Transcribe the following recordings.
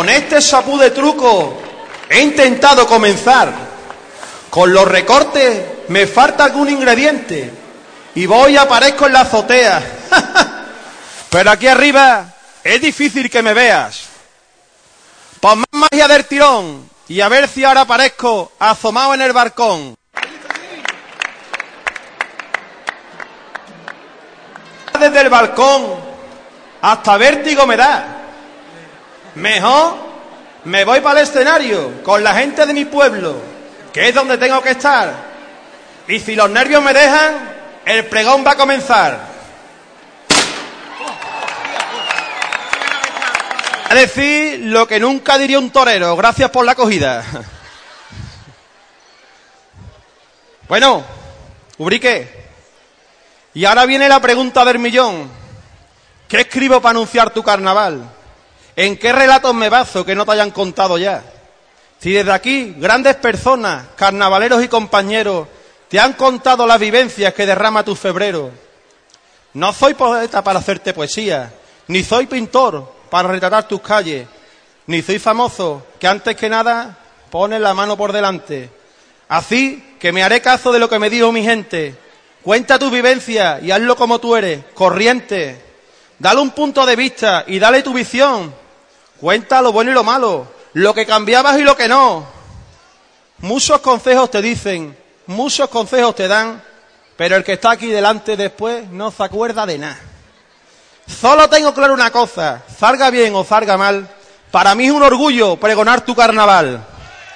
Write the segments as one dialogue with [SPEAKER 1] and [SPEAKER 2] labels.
[SPEAKER 1] Con este sapú de truco he intentado comenzar. Con los recortes me falta algún ingrediente y voy y aparezco en la azotea. Pero aquí arriba es difícil que me veas. Pon más magia del tirón y a ver si ahora aparezco asomado en el balcón. Desde el balcón hasta vértigo me da. Mejor me voy para el escenario con la gente de mi pueblo, que es donde tengo que estar. Y si los nervios me dejan, el pregón va a comenzar. A decir lo que nunca diría un torero. Gracias por la acogida. Bueno, Ubrique. Y ahora viene la pregunta del millón. ¿Qué escribo para anunciar tu carnaval? ¿En qué relatos me baso que no te hayan contado ya? Si desde aquí grandes personas, carnavaleros y compañeros, te han contado las vivencias que derrama tu febrero. No soy poeta para hacerte poesía, ni soy pintor para retratar tus calles, ni soy famoso que antes que nada pones la mano por delante. Así que me haré caso de lo que me dijo mi gente. Cuenta tu vivencia y hazlo como tú eres, corriente. Dale un punto de vista y dale tu visión. Cuenta lo bueno y lo malo, lo que cambiabas y lo que no. Muchos consejos te dicen, muchos consejos te dan, pero el que está aquí delante después no se acuerda de nada. Solo tengo claro una cosa, salga bien o salga mal, para mí es un orgullo pregonar tu carnaval.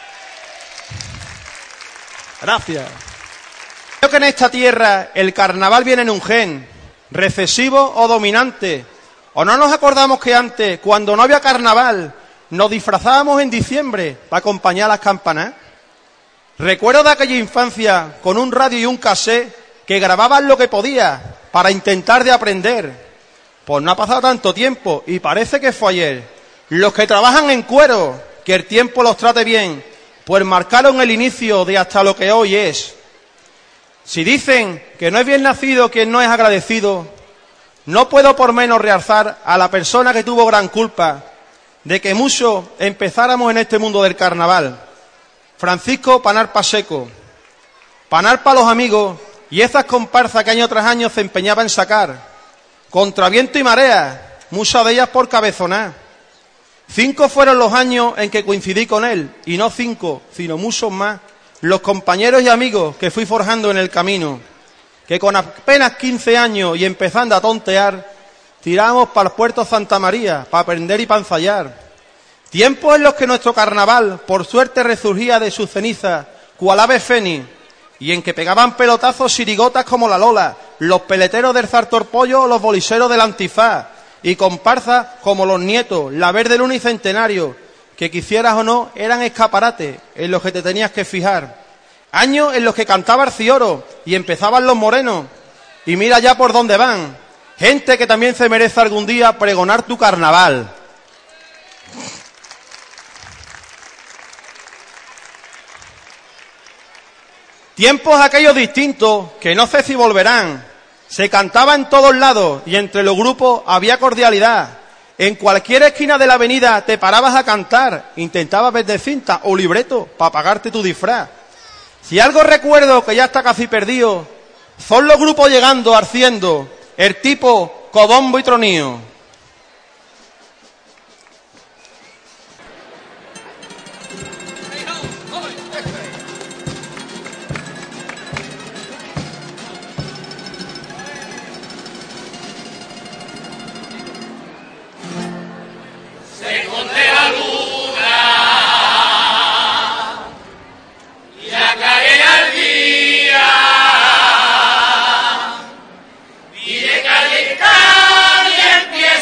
[SPEAKER 1] Gracias. Creo que en esta tierra el carnaval viene en un gen, recesivo o dominante. ¿O no nos acordamos que antes, cuando no había carnaval, nos disfrazábamos en diciembre para acompañar a las campanas? Recuerdo de aquella infancia con un radio y un cassette que grababan lo que podía para intentar de aprender. Pues no ha pasado tanto tiempo y parece que fue ayer. Los que trabajan en cuero, que el tiempo los trate bien, pues marcaron el inicio de hasta lo que hoy es. Si dicen que no es bien nacido quien no es agradecido, no puedo por menos realzar a la persona que tuvo gran culpa de que muchos empezáramos en este mundo del carnaval. Francisco Panar Paseco. Panar para los amigos y esas comparsas que año tras año se empeñaba en sacar. Contra viento y marea, muchas de ellas por cabezonar. 5 fueron los años en que coincidí con él, y no 5, sino muchos más, los compañeros y amigos que fui forjando en el camino, que con apenas 15 años y empezando a tontear, tirábamos para el puerto Santa María, para aprender y para ensayar. Tiempos en los que nuestro carnaval, por suerte, resurgía de sus cenizas, cual ave fénix, y en que pegaban pelotazos sirigotas como la Lola, los peleteros del Zartorpollo o los boliseros del Antifaz, y comparsas como los Nietos, la Verde Luna y Centenario, que quisieras o no, eran escaparates en los que te tenías que fijar. Años en los que cantaba Arcioro y empezaban los morenos, y mira ya por dónde van. Gente que también se merece algún día pregonar tu carnaval. Tiempos aquellos distintos que no sé si volverán. Se cantaba en todos lados y entre los grupos había cordialidad. En cualquier esquina de la avenida te parabas a cantar, intentabas vender cinta o libreto para pagarte tu disfraz. Si algo recuerdo que ya está casi perdido, son los grupos llegando, arciendo, el tipo Cobombo y Tronío.
[SPEAKER 2] Y de calle y empieza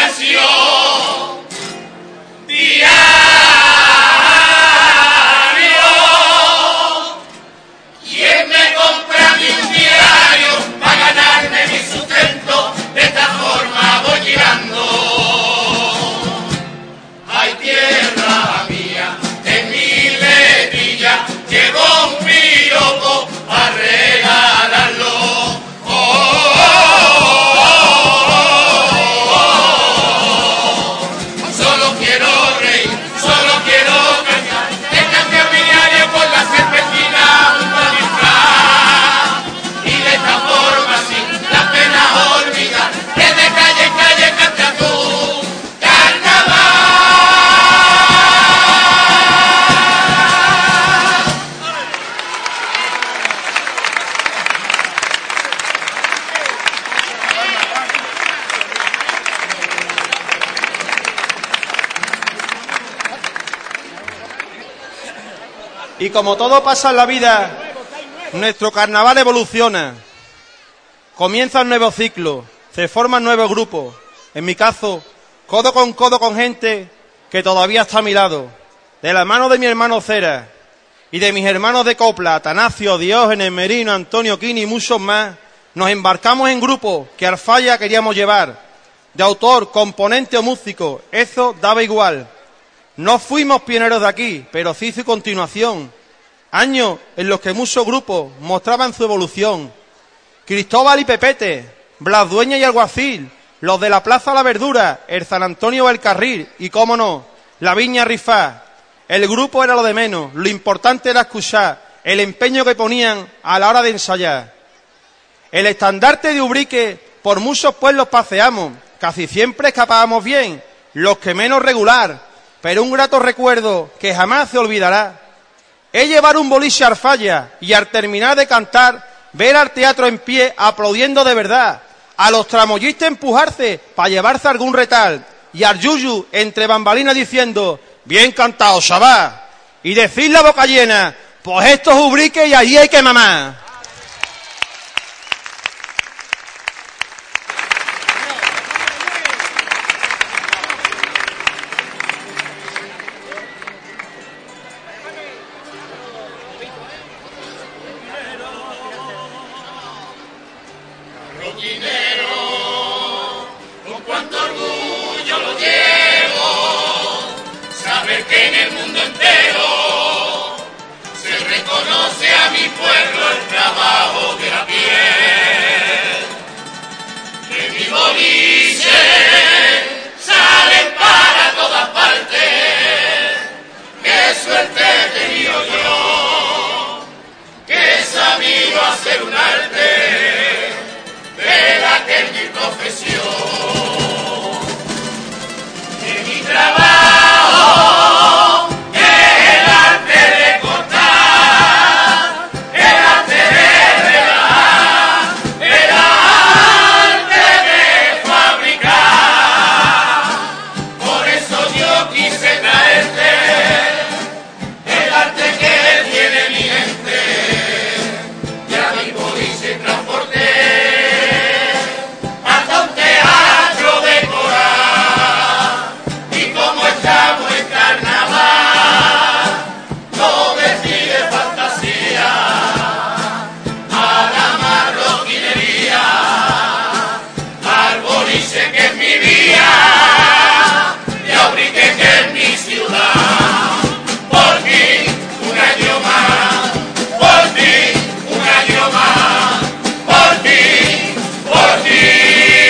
[SPEAKER 2] diversión diario. ¿Quién me compra un diario para ganarme mi sustento? De esta forma voy girando. Ay, tierra mía, en mi letilla llevo un piropo a regalarlo. Solo quiero reír, solo quiero cantar. He cambiado mi diario por la serpentina junto a mi fran. Y de esta forma así las penas olvidar. Que de calle en calle canta tú carnaval.
[SPEAKER 1] Y como todo pasa en la vida, nuestro carnaval evoluciona. Comienza un nuevo ciclo, se forman nuevos grupos. En mi caso, codo con gente que todavía está a mi lado. De la mano de mi hermano Cera y de mis hermanos de copla, Atanasio, Diógenes, Merino, Antonio Quini y muchos más, nos embarcamos en grupos que al falla queríamos llevar. De autor, componente o músico, eso daba igual. No fuimos pioneros de aquí, pero sí su continuación. Años en los que muchos grupos mostraban su evolución. Cristóbal y Pepete, Blas Dueña y Alguacil, los de la Plaza La Verdura, el San Antonio del Carril y, cómo no, la Viña Rifá. El grupo era lo de menos, lo importante era escuchar, el empeño que ponían a la hora de ensayar. El estandarte de Ubrique, por muchos pueblos paseamos, casi siempre escapábamos bien, los que menos regular, pero un grato recuerdo que jamás se olvidará es llevar un boliche al falla y al terminar de cantar, ver al teatro en pie aplaudiendo de verdad, a los tramoyistas empujarse para llevarse algún retal y al yuyu entre bambalinas diciendo bien cantado, chaval, y decir la boca llena, pues esto es Ubrique y allí hay que mamar.
[SPEAKER 2] Con cuánto orgullo lo llevo, saber que en el mundo entero se reconoce a mi pueblo el trabajo de la piel. Que mi boliche salen para todas partes, qué suerte he tenido yo, que he sabido hacer un arte de la que es mi profesión, de mi trabajo, que es el arte de cortar, el arte de regalar, el arte de fabricar. Por eso yo quise traerte el arte que tiene mi gente, y a mi boliche transporté hasta un teatro decorado. Y como estamos en carnaval, no me pide fantasía a la marroquinería, al boliche que es mi vía y a Ubrique que es mi ciudad. Por ti un año más, por ti un año más, por ti, por ti.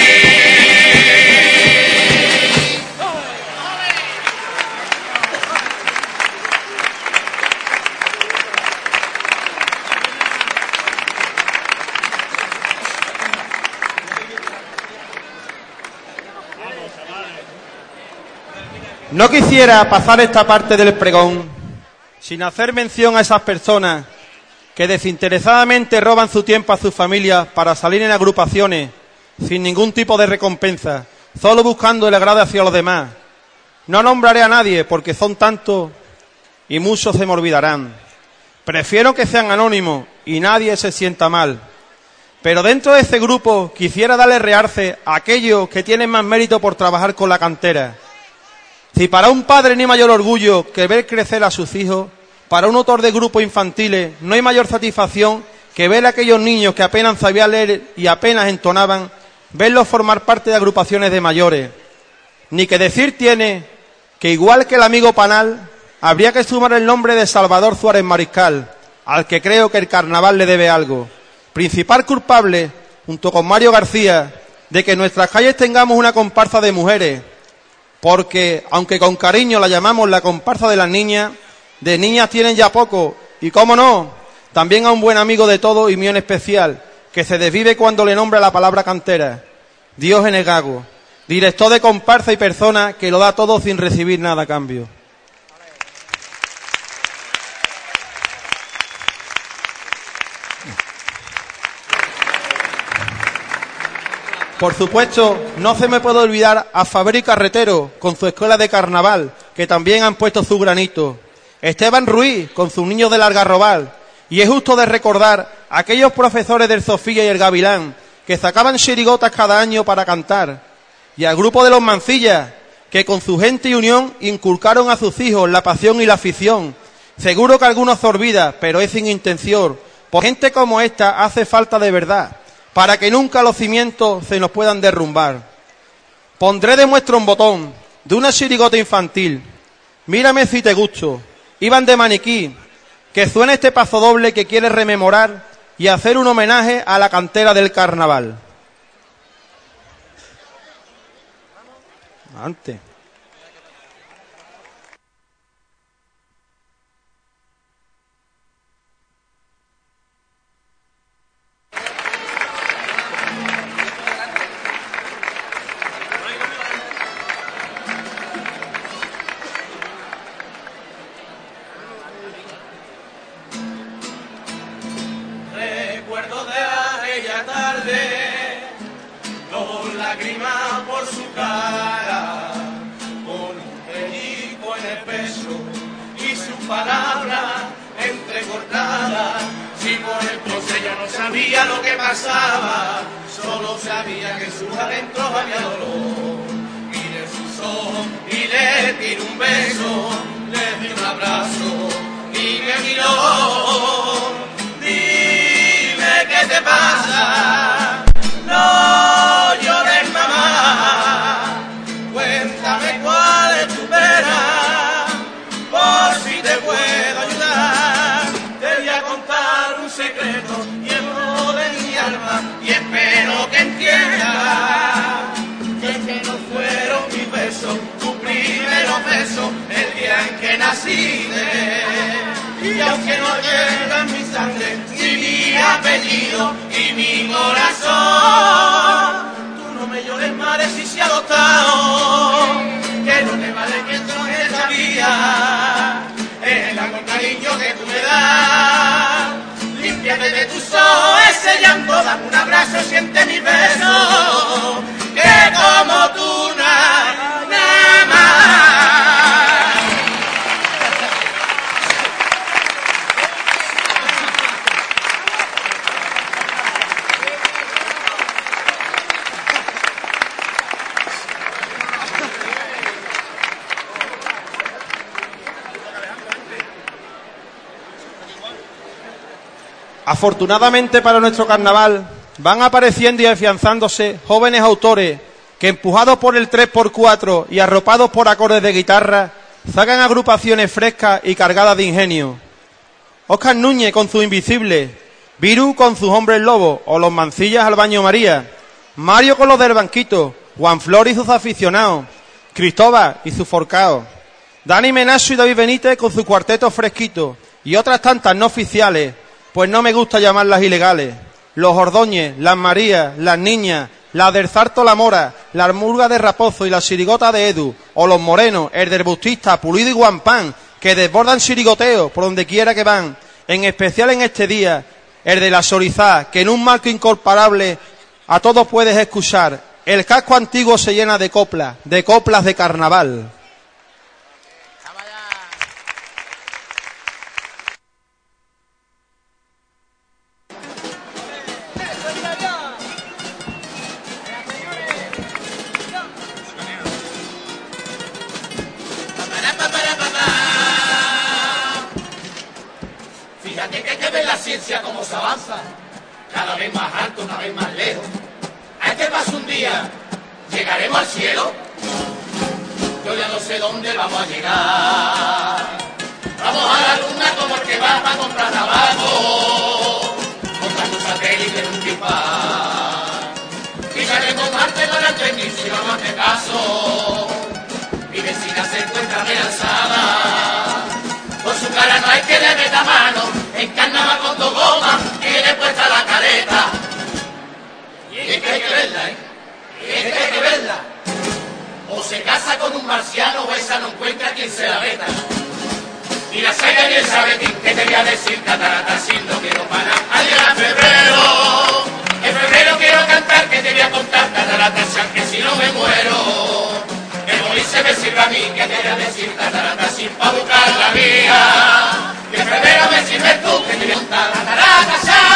[SPEAKER 1] No quisiera pasar esta parte del pregón sin hacer mención a esas personas que desinteresadamente roban su tiempo a sus familias para salir en agrupaciones sin ningún tipo de recompensa, solo buscando el agrado hacia los demás. No nombraré a nadie porque son tantos y muchos se me olvidarán. Prefiero que sean anónimos y nadie se sienta mal. Pero dentro de ese grupo quisiera darle realce a aquellos que tienen más mérito por trabajar con la cantera. Si para un padre no hay mayor orgullo que ver crecer a sus hijos, para un autor de grupos infantiles no hay mayor satisfacción que ver a aquellos niños que apenas sabían leer y apenas entonaban, verlos formar parte de agrupaciones de mayores. Ni que decir tiene que, igual que el amigo Panal, habría que sumar el nombre de Salvador Suárez Mariscal, al que creo que el carnaval le debe algo. Principal culpable, junto con Mario García, de que en nuestras calles tengamos una comparsa de mujeres, porque, aunque con cariño la llamamos la comparsa de las niñas, de niñas tienen ya poco, y cómo no, también a un buen amigo de todos y mío en especial, que se desvive cuando le nombra la palabra cantera, Diógenes Gago, director de comparsa y persona que lo da todo sin recibir nada a cambio. Por supuesto, no se me puede olvidar a Faber y Carretero, con su escuela de carnaval, que también han puesto su granito. Esteban Ruiz, con sus niños del Algarrobal. Y es justo de recordar a aquellos profesores del Sofía y el Gavilán, que sacaban chirigotas cada año para cantar. Y al grupo de los Mancillas, que con su gente y unión inculcaron a sus hijos la pasión y la afición. Seguro que algunos se olvida, pero es sin intención. Por gente como esta hace falta de verdad, para que nunca los cimientos se nos puedan derrumbar. Pondré de muestra un botón de una chirigota infantil. Mírame si te gusto. Iban de maniquí. Que suene este paso doble que quiere rememorar y hacer un homenaje a la cantera del carnaval. Antes.
[SPEAKER 2] Recuerdo de aquella tarde, con lágrimas por su cara, con un pellizco en el pecho y su palabra entrecortada. Si por entonces yo no sabía lo que pasaba, solo sabía que en sus adentros había dolor. Miré sus ojos y le tiré un beso, le di un abrazo y me miró. ¿Qué te pasa? No llores, mamá. Cuéntame cuál es tu pena, por si te puedo ayudar. Te voy a contar un secreto lleno de mi alma y espero que entiendas que no fueron mis besos, tus primeros besos, el día en que naciste. Y aunque no llegan mi sangre, ni mi apellido y mi corazón, tú no me llores madre si se ha adoptado, que no te vale que esto es la vida, es el amor cariño que tú me das. Límpiate de tus ojos ese llanto, dame un abrazo, siente mis besos, que como tú nada más.
[SPEAKER 1] Afortunadamente para nuestro carnaval van apareciendo y afianzándose jóvenes autores que, empujados por el 3x4 y arropados por acordes de guitarra, sacan agrupaciones frescas y cargadas de ingenio. Óscar Núñez con su Invisible, Viru con sus Hombres Lobos o los Mancillas al Baño María, Mario con los del Banquito, Juan Flor y sus aficionados, Cristóbal y sus forcaos, Dani Menacho y David Benítez con su cuarteto fresquito y otras tantas no oficiales, pues no me gusta llamarlas ilegales. Los Ordóñez, las Marías, las Niñas, la del Zarto La Mora, la Armurga de Raposo y la Chirigota de Edu, o los Morenos, el del Bustista, Pulido y Guampán, que desbordan chirigoteos por donde quiera que van, en especial en este día, el de la Sorizá, que en un marco incomparable a todos puedes escuchar. El casco antiguo se llena de coplas de carnaval.
[SPEAKER 2] vez más alto, una vez más lejos. A este paso un día llegaremos al cielo. Yo ya no sé dónde vamos a llegar. Vamos a la luna como el que va para comprar tabaco, montando un satélite en un pispar. Pisaremos Marte con el tenis si vamos a hacer caso. Mi vecina se encuentra realzada. Por su cara no hay que le meta mano. En carnaval con dos gomas tiene puesta la careta. Y es que hay que verla, ¿eh? Y es que hay que verla. O se casa con un marciano o esa no encuentra quien se la meta. Ni la saga ni el sabetín que te voy a decir catarata si no quiero parar. Al llegar febrero, en febrero quiero cantar que te voy a contar catarata que si no me muero. El Molí se me sirve a mí que te voy a decir catarata sin pa' buscar la vía. Que en febrero me sirves tú que te voy a contar catarata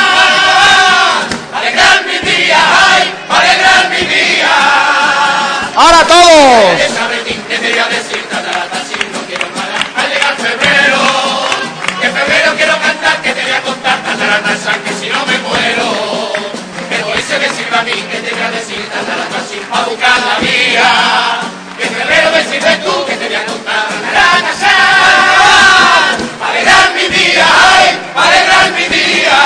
[SPEAKER 2] para alegrar mi día, ay, para alegrar mi día.
[SPEAKER 1] ¡Ahora todos!
[SPEAKER 2] El sabetín que te voy a decir catarata si no quiero parar. Al llegar febrero, que en febrero quiero cantar que te voy a contar catarata que si no me muero. Pero hoy se me sirve a mí que te voy a decir catarata sin pa' buscar la vía. Que en febrero me sirves tú que te voy a contar catarata para alegrar mi día, ay, para alegrar mi día.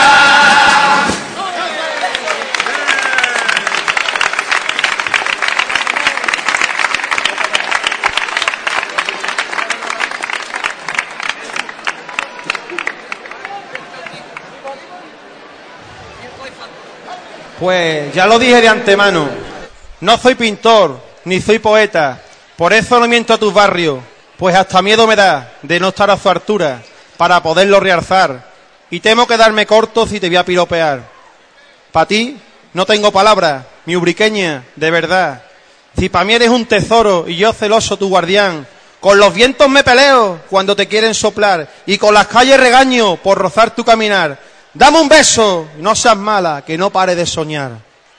[SPEAKER 1] Pues ya lo dije de antemano, no soy pintor, ni soy poeta, por eso no miento a tus barrios, pues hasta miedo me da de no estar a su altura para poderlo realzar, y temo quedarme corto si te voy a piropear. Pa' ti no tengo palabras, mi ubriqueña, de verdad, si pa' mí eres un tesoro y yo celoso tu guardián, con los vientos me peleo cuando te quieren soplar, y con las calles regaño por rozar tu caminar. Dame un beso, no seas mala, que no pare de soñar.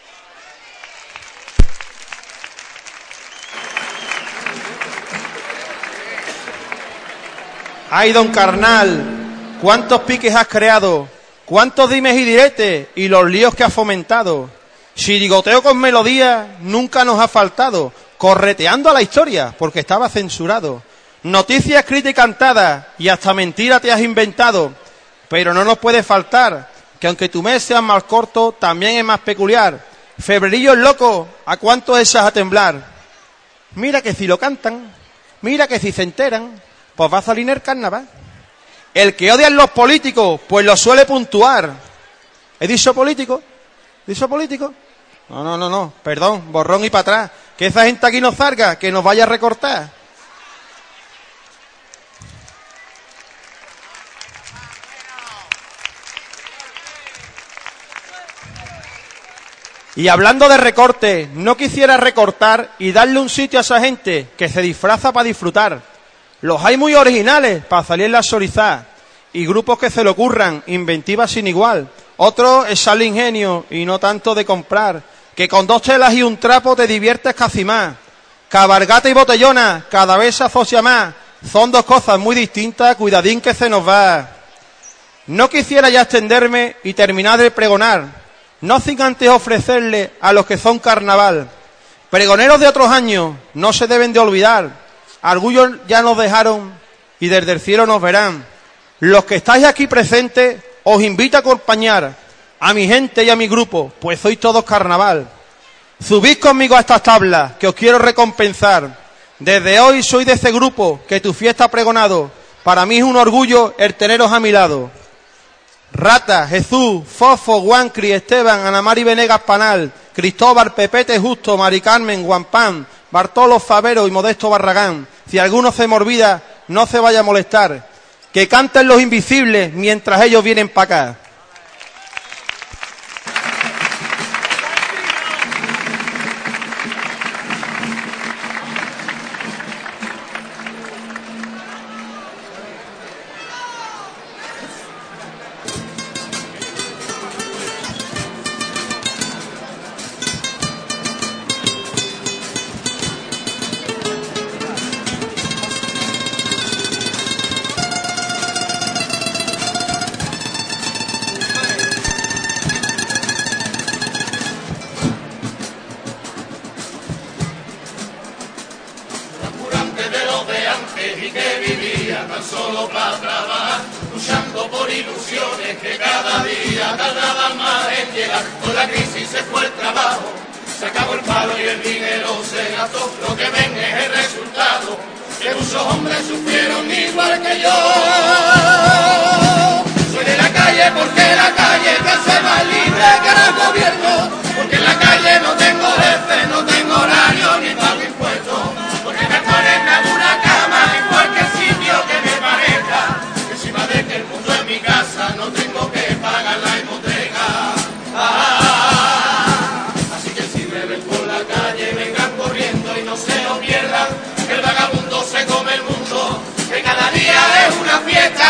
[SPEAKER 1] Ay, don carnal, cuántos piques has creado, cuántos dimes y diretes y los líos que has fomentado. Chirigoteo con melodía nunca nos ha faltado, correteando a la historia porque estaba censurado. Noticias escritas y cantadas y hasta mentira te has inventado. Pero no nos puede faltar que aunque tu mes sea más corto, también es más peculiar. Febrerillos locos, ¿a cuántos echas a temblar? Mira que si lo cantan, mira que si se enteran, pues va a salir el carnaval. El que odian los políticos, pues lo suele puntuar. ¿He dicho político? ¿He dicho político? No, perdón, borrón y para atrás. Que esa gente aquí nos salga, que nos vaya a recortar. Y hablando de recorte, no quisiera recortar y darle un sitio a esa gente que se disfraza para disfrutar. Los hay muy originales para salir en la sorizá y grupos que se le ocurran, inventivas sin igual. Otros es sale ingenio y no tanto de comprar, que con 2 telas y un trapo te diviertes casi más. Cabargata y botellona cada vez se asocia más. Son dos cosas muy distintas, cuidadín que se nos va. No quisiera ya extenderme y terminar de pregonar, no sin antes ofrecerle a los que son carnaval. Pregoneros de otros años no se deben de olvidar. Algunos ya nos dejaron y desde el cielo nos verán. Los que estáis aquí presentes os invito a acompañar a mi gente y a mi grupo, pues sois todos carnaval. Subid conmigo a estas tablas que os quiero recompensar. Desde hoy soy de ese grupo que tu fiesta ha pregonado. Para mí es un orgullo el teneros a mi lado. Rata, Jesús, Fofo, Guancri, Esteban, Ana Mari Venegas Panal, Cristóbal, Pepete Justo, Mari Carmen, Guampán, Bartolo Favero y Modesto Barragán. Si alguno se me olvida, no se vaya a molestar. Que canten los invisibles mientras ellos vienen para acá.
[SPEAKER 2] y que vivía tan solo para trabajar, luchando por ilusiones que cada día tardaban más en llegar. Con la crisis se fue el trabajo, se acabó el palo y el dinero se gastó. Lo que ven es el resultado, que muchos hombres sufrieron igual que yo. Soy de la calle porque la calle me hace más libre que el gobierno, porque en la calle no tengo jefe, no tengo horario ni pago impuestos, porque me ponen en una cama en cualquier sitio que me parezca, encima de que el mundo en mi casa no tengo que pagar la hipoteca. Así que si me ven por la calle vengan corriendo y no se lo pierdan, que el vagabundo se come el mundo, que cada día es una fiesta.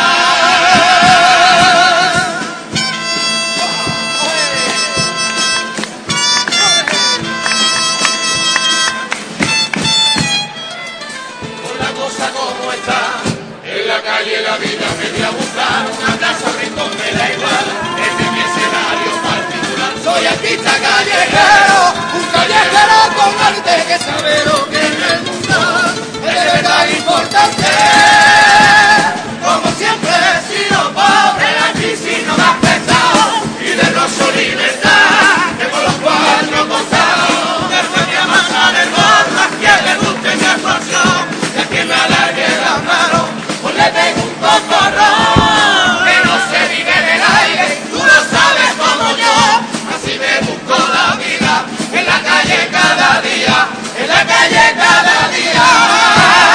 [SPEAKER 2] Como está en la calle la vida me voy a buscar una plaza rincón me da igual, este es mi escenario particular. Soy artista callejero, un callejero con arte que sabe lo que en el mundo es de verdad importante. Como siempre he sido pobre, la crisis no me ha pesado y de roso libertad que por los cuatro costados desde mi amasa del gorro a quien le guste mi actuación. Que me alargue las manos, pues le tengo un cocorrón, que no se vive del aire, tú lo sabes como yo, así me busco la vida, en la calle cada día, en la calle cada día.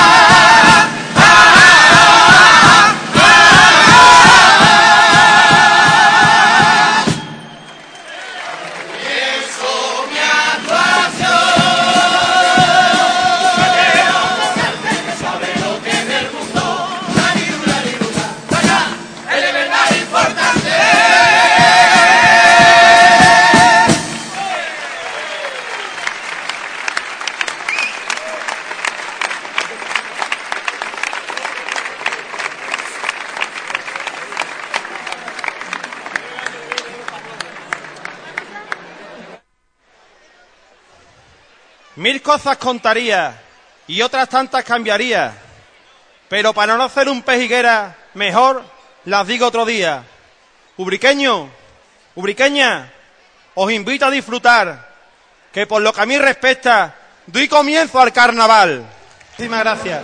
[SPEAKER 1] Mil cosas contaría y otras tantas cambiaría, pero para no hacer un pejiguera, mejor las digo otro día. Ubriqueño, ubriqueña, os invito a disfrutar, que por lo que a mí respecta, doy comienzo al carnaval. Muchísimas gracias.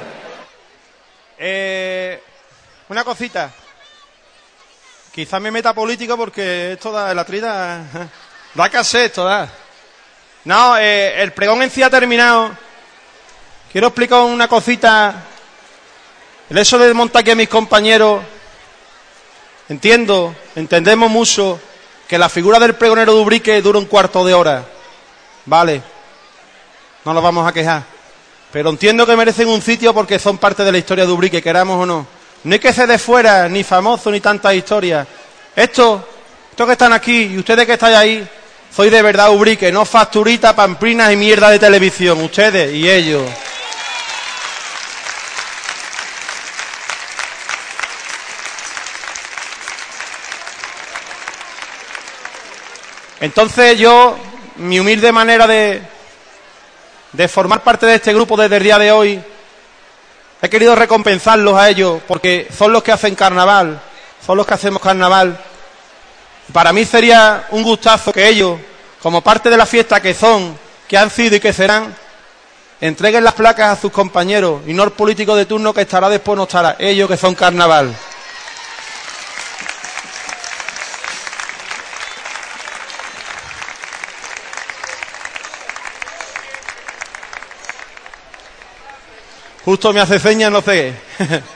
[SPEAKER 1] Una cosita. Quizás me meta político porque esto da la trida. Da que hacer esto, da. No, el pregón en sí ha terminado. Quiero explicar una cosita. El eso de montar aquí a mis compañeros. Entendemos mucho que la figura del pregonero de Ubrique dura un cuarto de hora. Vale. No nos vamos a quejar. Pero entiendo que merecen un sitio porque son parte de la historia de Ubrique, queramos o no. No hay que ser de fuera, ni famoso, ni tantas historias. Estos que están aquí y ustedes que estáis ahí, soy de verdad Ubrique, no facturita, pamplinas y mierda de televisión, ustedes y ellos. Entonces yo, mi humilde manera de formar parte de este grupo desde el día de hoy, he querido recompensarlos a ellos, porque son los que hacen carnaval, son los que hacemos carnaval. Para mí sería un gustazo que ellos, como parte de la fiesta que son, que han sido y que serán, entreguen las placas a sus compañeros y no al político de turno que estará después no estará, ellos que son carnaval. Justo me hace señas, no sé.